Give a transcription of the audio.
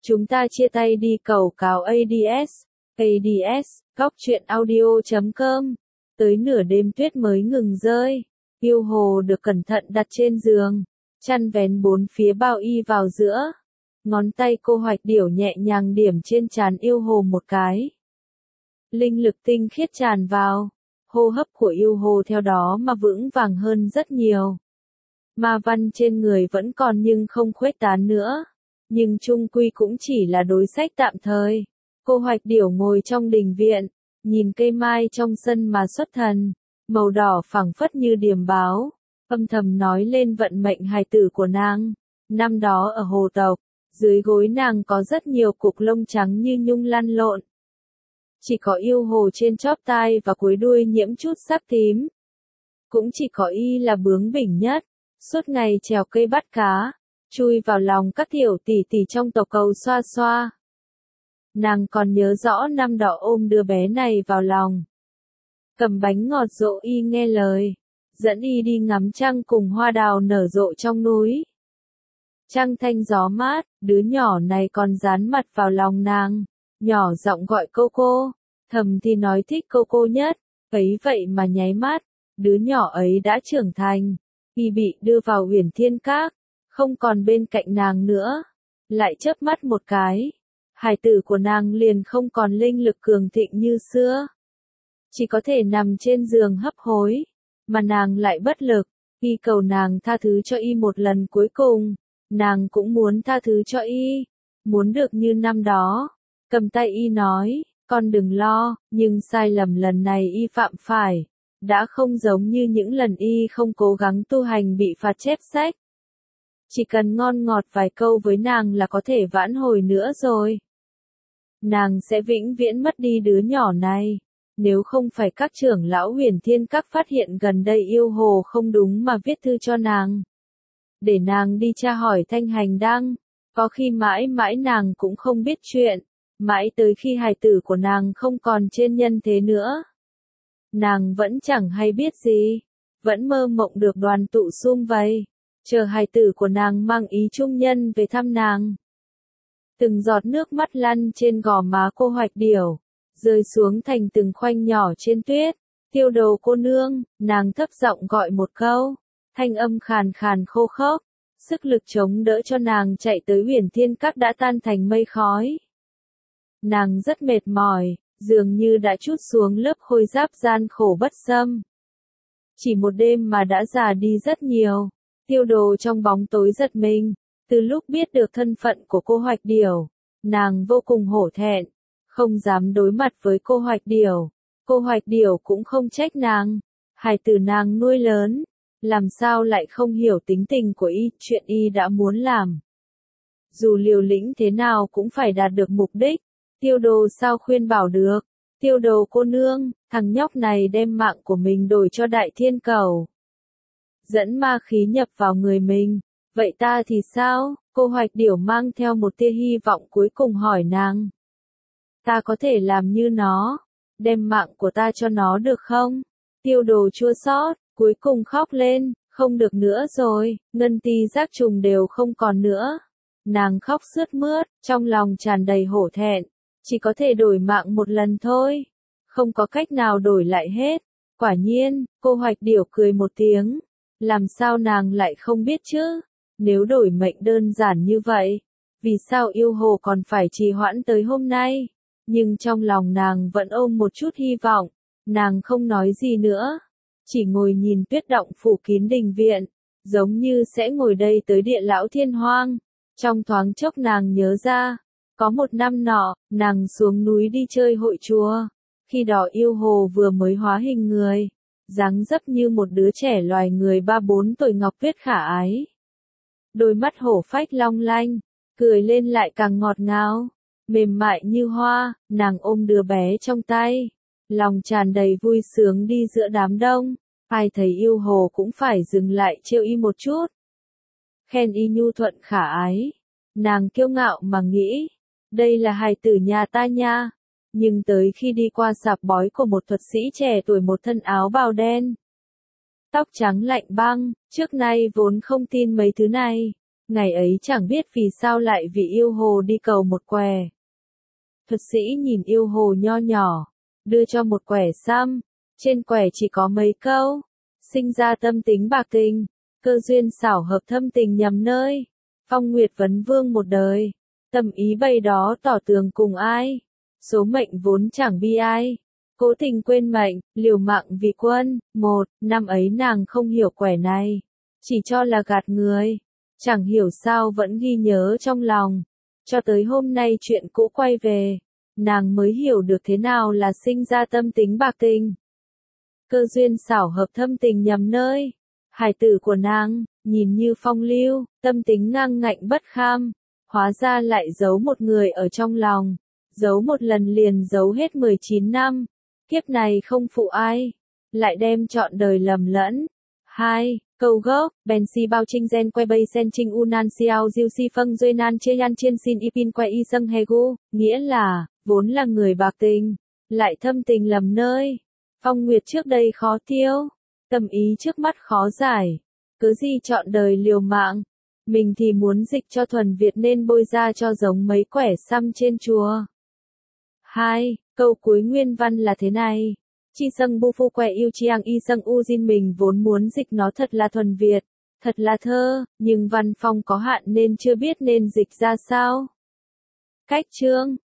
Chúng ta chia tay đi cầu cáo ADS. ADS, góc truyện audio.com. Tới nửa đêm tuyết mới ngừng rơi. Yêu hồ được cẩn thận đặt trên giường. Chăn vén bốn phía bao y vào giữa. Ngón tay cô Hoạch Điểu nhẹ nhàng điểm trên trán yêu hồ một cái. Linh lực tinh khiết tràn vào. Hô hấp của yêu hồ theo đó mà vững vàng hơn rất nhiều. Ma văn trên người vẫn còn nhưng không khuếch tán nữa. Nhưng chung quy cũng chỉ là đối sách tạm thời. Cô Hoạch Điểu ngồi trong đình viện, nhìn cây mai trong sân mà xuất thần, màu đỏ phảng phất như điềm báo, âm thầm nói lên vận mệnh hài tử của nàng. Năm đó ở hồ tộc, dưới gối nàng có rất nhiều cục lông trắng như nhung lăn lộn. Chỉ có yêu hồ trên chóp tai và cuối đuôi nhiễm chút sắc tím. Cũng chỉ có y là bướng bỉnh nhất, suốt ngày trèo cây bắt cá, chui vào lòng các tiểu tỷ tỷ trong tộc cầu xoa xoa. Nàng còn nhớ rõ năm đó ôm đứa bé này vào lòng. Cầm bánh ngọt dỗ y nghe lời, dẫn y đi ngắm trăng cùng hoa đào nở rộ trong núi. Trăng thanh gió mát, đứa nhỏ này còn dán mặt vào lòng nàng, nhỏ giọng gọi cô cô, thầm thì nói thích cô cô nhất, ấy vậy mà nháy mắt, đứa nhỏ ấy đã trưởng thành, y bị đưa vào Huyền Thiên Các, không còn bên cạnh nàng nữa, lại chớp mắt một cái. Hài tử của nàng liền không còn linh lực cường thịnh như xưa. Chỉ có thể nằm trên giường hấp hối, mà nàng lại bất lực, y cầu nàng tha thứ cho y một lần cuối cùng, nàng cũng muốn tha thứ cho y, muốn được như năm đó, cầm tay y nói, con đừng lo, nhưng sai lầm lần này y phạm phải, đã không giống như những lần y không cố gắng tu hành bị phạt chép sách. Chỉ cần ngon ngọt vài câu với nàng là có thể vãn hồi nữa rồi. Nàng sẽ vĩnh viễn mất đi đứa nhỏ này, nếu không phải các trưởng lão Huyền Thiên Các phát hiện gần đây yêu hồ không đúng mà viết thư cho nàng. Để nàng đi tra hỏi Thanh Hành Đăng, có khi mãi mãi nàng cũng không biết chuyện, mãi tới khi hài tử của nàng không còn trên nhân thế nữa. Nàng vẫn chẳng hay biết gì, vẫn mơ mộng được đoàn tụ sum vầy, chờ hài tử của nàng mang ý trung nhân về thăm nàng. Từng giọt nước mắt lăn trên gò má cô Hoạch Điểu, rơi xuống thành từng khoanh nhỏ trên tuyết. Tiêu Đồ cô nương, nàng thấp giọng gọi một câu, thanh âm khàn khàn khô khốc, sức lực chống đỡ cho nàng chạy tới Huyền Thiên Các đã tan thành mây khói. Nàng rất mệt mỏi, dường như đã trút xuống lớp khôi giáp gian khổ bất xâm. Chỉ một đêm mà đã già đi rất nhiều. Tiêu Đồ trong bóng tối giật mình. Từ lúc biết được thân phận của cô Hoạch Điểu, nàng vô cùng hổ thẹn, không dám đối mặt với cô Hoạch Điểu. Cô Hoạch Điểu cũng không trách nàng, hài tử nàng nuôi lớn, làm sao lại không hiểu tính tình của y, chuyện y đã muốn làm. Dù liều lĩnh thế nào cũng phải đạt được mục đích, Tiêu Đồ sao khuyên bảo được. Tiêu Đồ cô nương, thằng nhóc này đem mạng của mình đổi cho Đại Thiên Cầu. Dẫn ma khí nhập vào người mình. Vậy ta thì sao? Cô Hoạch Điểu mang theo một tia hy vọng cuối cùng hỏi nàng. Ta có thể làm như nó, đem mạng của ta cho nó được không? Tiêu Đồ chua xót, cuối cùng khóc lên, không được nữa rồi, ngân ti giác trùng đều không còn nữa. Nàng khóc sướt mướt, trong lòng tràn đầy hổ thẹn, chỉ có thể đổi mạng một lần thôi, không có cách nào đổi lại hết. Quả nhiên, cô Hoạch Điểu cười một tiếng, làm sao nàng lại không biết chứ? Nếu đổi mệnh đơn giản như vậy, vì sao yêu hồ còn phải trì hoãn tới hôm nay? Nhưng trong lòng nàng vẫn ôm một chút hy vọng, nàng không nói gì nữa, chỉ ngồi nhìn tuyết động phủ kín đình viện, giống như sẽ ngồi đây tới địa lão thiên hoang. Trong thoáng chốc nàng nhớ ra, có một năm nọ, nàng xuống núi đi chơi hội chùa, khi đó yêu hồ vừa mới hóa hình người, dáng dấp như một đứa trẻ loài người 3-4 tuổi ngọc tuyết khả ái. Đôi mắt hổ phách long lanh, cười lên lại càng ngọt ngào, mềm mại như hoa, nàng ôm đứa bé trong tay, lòng tràn đầy vui sướng đi giữa đám đông, ai thấy yêu hồ cũng phải dừng lại trêu y một chút. Khen y nhu thuận khả ái, nàng kiêu ngạo mà nghĩ, đây là hài tử nhà ta nha, nhưng tới khi đi qua sạp bói của một thuật sĩ trẻ tuổi một thân áo bào đen, tóc trắng lạnh băng, trước nay vốn không tin mấy thứ này, Ngày ấy chẳng biết vì sao lại vì yêu hồ đi cầu một quẻ. Thuật sĩ nhìn yêu hồ nho nhỏ, đưa cho một quẻ xăm, trên quẻ chỉ có mấy câu, sinh ra tâm tính bạc tình, cơ duyên xảo hợp thâm tình nhầm nơi, phong nguyệt vấn vương một đời, tâm ý bày đó tỏ tường cùng ai, số mệnh vốn chẳng bi ai, cố tình quên mệnh, liều mạng vì quân, năm ấy nàng không hiểu quẻ này, chỉ cho là gạt người, chẳng hiểu sao vẫn ghi nhớ trong lòng, cho tới hôm nay chuyện cũ quay về, nàng mới hiểu được thế nào là sinh ra tâm tính bạc tình. Cơ duyên xảo hợp thâm tình nhầm nơi, hải tử của nàng, nhìn như phong lưu, tâm tính ngang ngạnh bất kham, hóa ra lại giấu một người ở trong lòng, giấu một lần liền giấu hết 19 năm, kiếp này không phụ ai, lại đem trọn đời lầm lẫn. 2. Câu gốc, Ben si bao trinh gen que bay sen trinh unan xiao diêu si phâng duê nan chê yan chiên xin ipin que y sâng hegu, nghĩa là, vốn là người bạc tình, lại thâm tình lầm nơi. Phong Nguyệt trước đây khó tiêu, tâm ý trước mắt khó giải, cứ gì chọn đời liều mạng, mình thì muốn dịch cho thuần Việt nên bôi ra cho giống mấy quẻ xăm trên chùa. 2. Câu cuối nguyên văn là thế này. Chi sâng bu phu quẻ yêu chiang y sâng u jin mình vốn muốn dịch nó thật là thuần Việt, thật là thơ, nhưng văn phong có hạn nên chưa biết nên dịch ra sao. Cách chương